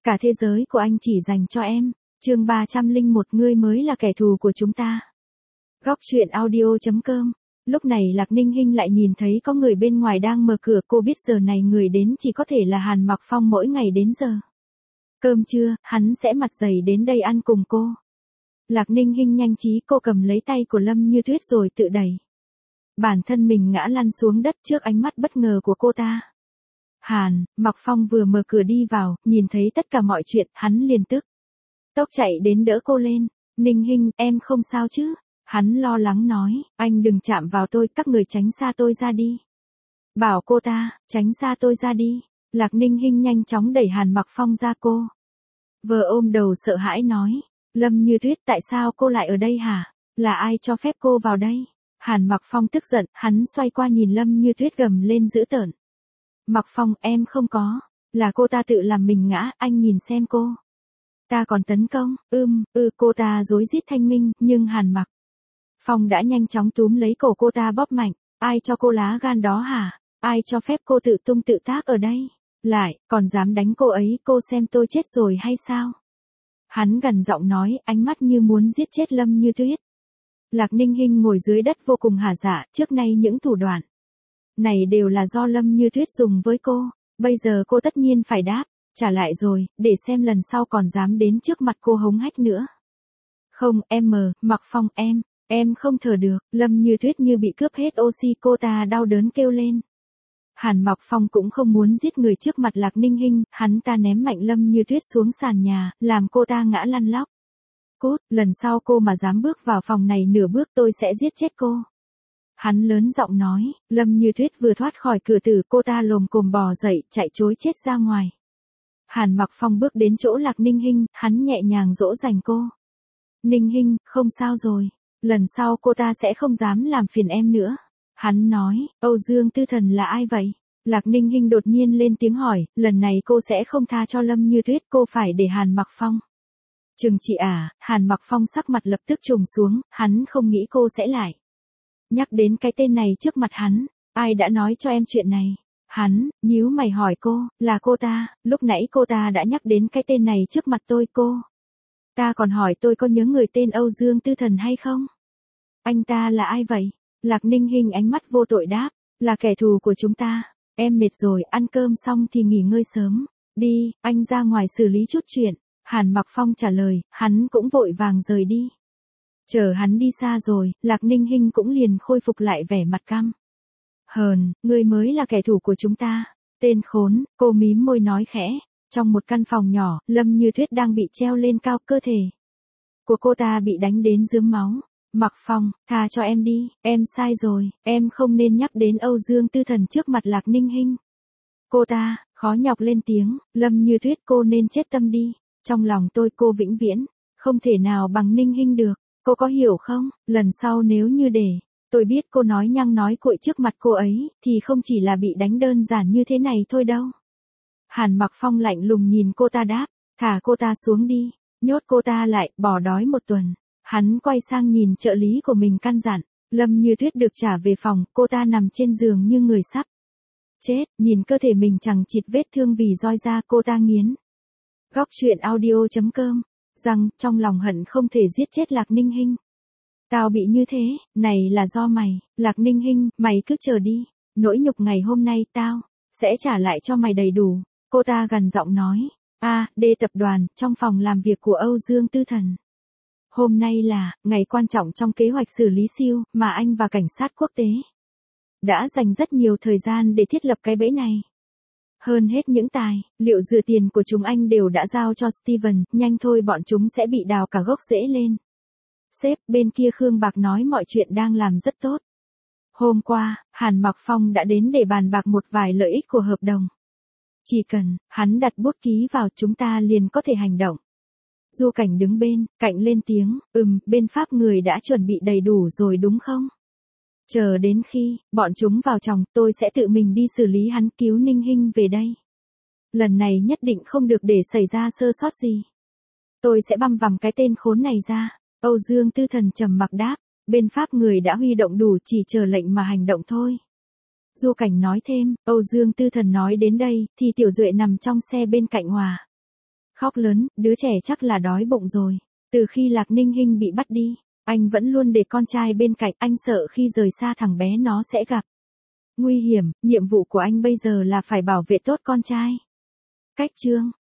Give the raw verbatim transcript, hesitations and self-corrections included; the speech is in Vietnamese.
Cả thế giới của anh chỉ dành cho em. Chương ba trăm lẻ một ngươi mới là kẻ thù của chúng ta. Góc truyện audio chấm com. Lúc này Lạc Ninh Hinh lại nhìn thấy có người bên ngoài đang mở cửa, cô biết giờ này người đến chỉ có thể là Hàn Mặc Phong mỗi ngày đến giờ. Cơm trưa, hắn sẽ mặt dày đến đây ăn cùng cô. Lạc Ninh Hinh nhanh trí cô cầm lấy tay của Lâm Như Tuyết rồi tự đẩy. Bản thân mình ngã lăn xuống đất trước ánh mắt bất ngờ của cô ta. Hàn Mặc Phong vừa mở cửa đi vào, nhìn thấy tất cả mọi chuyện, hắn liền tức tốc chạy đến đỡ cô lên. Ninh Hinh, em không sao chứ? Hắn lo lắng nói, anh đừng chạm vào tôi, các người tránh xa tôi ra đi. Bảo cô ta, tránh xa tôi ra đi. Lạc Ninh Hinh nhanh chóng đẩy Hàn Mặc Phong ra cô. Vừa ôm đầu sợ hãi nói, Lâm Như Tuyết, tại sao cô lại ở đây hả? Là ai cho phép cô vào đây? Hàn Mặc Phong tức giận, hắn xoay qua nhìn Lâm Như Tuyết gầm lên dữ tợn. Mặc Phong, em không có, là cô ta tự làm mình ngã, anh nhìn xem cô. Ta còn tấn công, ưm, ư cô ta rối rít thanh minh, nhưng Hàn Mặc Phong đã nhanh chóng túm lấy cổ cô ta bóp mạnh. Ai cho cô lá gan đó hả? Ai cho phép cô tự tung tự tác ở đây? Lại, còn dám đánh cô ấy, cô xem tôi chết rồi hay sao? Hắn gằn giọng nói, ánh mắt như muốn giết chết Lâm Như Tuyết. Lạc Ninh Hinh ngồi dưới đất vô cùng hả dạ, trước nay những thủ đoạn này đều là do Lâm Như Tuyết dùng với cô, bây giờ cô tất nhiên phải đáp, trả lại rồi, để xem lần sau còn dám đến trước mặt cô hống hách nữa. Không, em mờ, Mặc Phong, em, em không thở được. Lâm Như Tuyết như bị cướp hết oxy, cô ta đau đớn kêu lên. Hàn Mặc Phong cũng không muốn giết người trước mặt Lạc Ninh Hinh, hắn ta ném mạnh Lâm Như Tuyết xuống sàn nhà, làm cô ta ngã lăn lóc. Cút, lần sau cô mà dám bước vào phòng này nửa bước tôi sẽ giết chết cô. Hắn lớn giọng nói. Lâm Như Tuyết vừa thoát khỏi cửa tử, cô ta lồm cồm bò dậy, chạy trối chết ra ngoài. Hàn Mặc Phong bước đến chỗ Lạc Ninh Hinh, hắn nhẹ nhàng dỗ dành cô. Ninh Hinh, không sao rồi, lần sau cô ta sẽ không dám làm phiền em nữa. Hắn nói, Âu Dương Tư Thần là ai vậy? Lạc Ninh Hinh đột nhiên lên tiếng hỏi, lần này cô sẽ không tha cho Lâm Như Tuyết, cô phải để Hàn Mặc Phong trừng trị à? Hàn Mặc Phong sắc mặt lập tức trùng xuống, hắn không nghĩ cô sẽ lại nhắc đến cái tên này trước mặt hắn. Ai đã nói cho em chuyện này? Hắn nhíu mày hỏi cô, là cô ta, lúc nãy cô ta đã nhắc đến cái tên này trước mặt tôi. Cô ta còn hỏi tôi có nhớ người tên Âu Dương Tư Thần hay không? Anh ta là ai vậy? Lạc Ninh Hinh ánh mắt vô tội đáp, là kẻ thù của chúng ta. Em mệt rồi, ăn cơm xong thì nghỉ ngơi sớm. Đi, anh ra ngoài xử lý chút chuyện. Hàn Mặc Phong trả lời, hắn cũng vội vàng rời đi. Chờ hắn đi xa rồi, Lạc Ninh Hinh cũng liền khôi phục lại vẻ mặt căm hờn, ngươi mới là kẻ thù của chúng ta. Tên khốn, cô mím môi nói khẽ. Trong một căn phòng nhỏ, Lâm Như Tuyết đang bị treo lên cao, cơ thể của cô ta bị đánh đến rướm máu. Mặc Phong, tha cho em đi, em sai rồi, em không nên nhắc đến Âu Dương Tư Thần trước mặt Lạc Ninh Hinh. Cô ta khó nhọc lên tiếng, Lâm Như Tuyết, cô nên chết tâm đi. Trong lòng tôi cô vĩnh viễn không thể nào bằng Ninh Hinh được. Cô có hiểu không? Lần sau nếu như để tôi biết cô nói nhăng nói cuội trước mặt cô ấy, thì không chỉ là bị đánh đơn giản như thế này thôi đâu. Hàn Mặc Phong lạnh lùng nhìn cô ta đáp, thả cô ta xuống đi, nhốt cô ta lại, bỏ đói một tuần. Hắn quay sang nhìn trợ lý của mình căn dặn. Lâm Như Tuyết được trả về phòng, cô ta nằm trên giường như người sắp chết, nhìn cơ thể mình chẳng chịt vết thương vì roi da, cô ta nghiến góc truyện audio chấm com rằng trong lòng hận không thể giết chết Lạc Ninh Hinh. Tao bị như thế, này là do mày. Lạc Ninh Hinh, mày cứ chờ đi, nỗi nhục ngày hôm nay tao sẽ trả lại cho mày đầy đủ. Cô ta gằn giọng nói. A, D tập đoàn, trong phòng làm việc của Âu Dương Tư Thần. Hôm nay là ngày quan trọng trong kế hoạch xử lý siêu mà anh và cảnh sát quốc tế đã dành rất nhiều thời gian để thiết lập cái bẫy này. Hơn hết những tài liệu dựa tiền của chúng anh đều đã giao cho Steven, nhanh thôi bọn chúng sẽ bị đào cả gốc rễ lên. Sếp, bên kia Khương Bạc nói mọi chuyện đang làm rất tốt. Hôm qua, Hàn Mặc Phong đã đến để bàn bạc một vài lợi ích của hợp đồng. Chỉ cần hắn đặt bút ký vào, chúng ta liền có thể hành động. Du Cảnh đứng bên cạnh lên tiếng, ừm, bên Pháp người đã chuẩn bị đầy đủ rồi đúng không? Chờ đến khi bọn chúng vào trong, tôi sẽ tự mình đi xử lý hắn, cứu Ninh Hinh về đây. Lần này nhất định không được để xảy ra sơ sót gì. Tôi sẽ băm vằm cái tên khốn này ra. Âu Dương Tư Thần trầm mặc đáp, bên Pháp người đã huy động đủ, chỉ chờ lệnh mà hành động thôi. Du Cảnh nói thêm. Âu Dương Tư Thần nói đến đây, thì Tiểu Duệ nằm trong xe bên cạnh Hòa Khóc lớn, đứa trẻ chắc là đói bụng rồi. Từ khi Lạc Ninh Hinh bị bắt đi, anh vẫn luôn để con trai bên cạnh, anh sợ khi rời xa thằng bé nó sẽ gặp nguy hiểm, nhiệm vụ của anh bây giờ là phải bảo vệ tốt con trai. Cách chương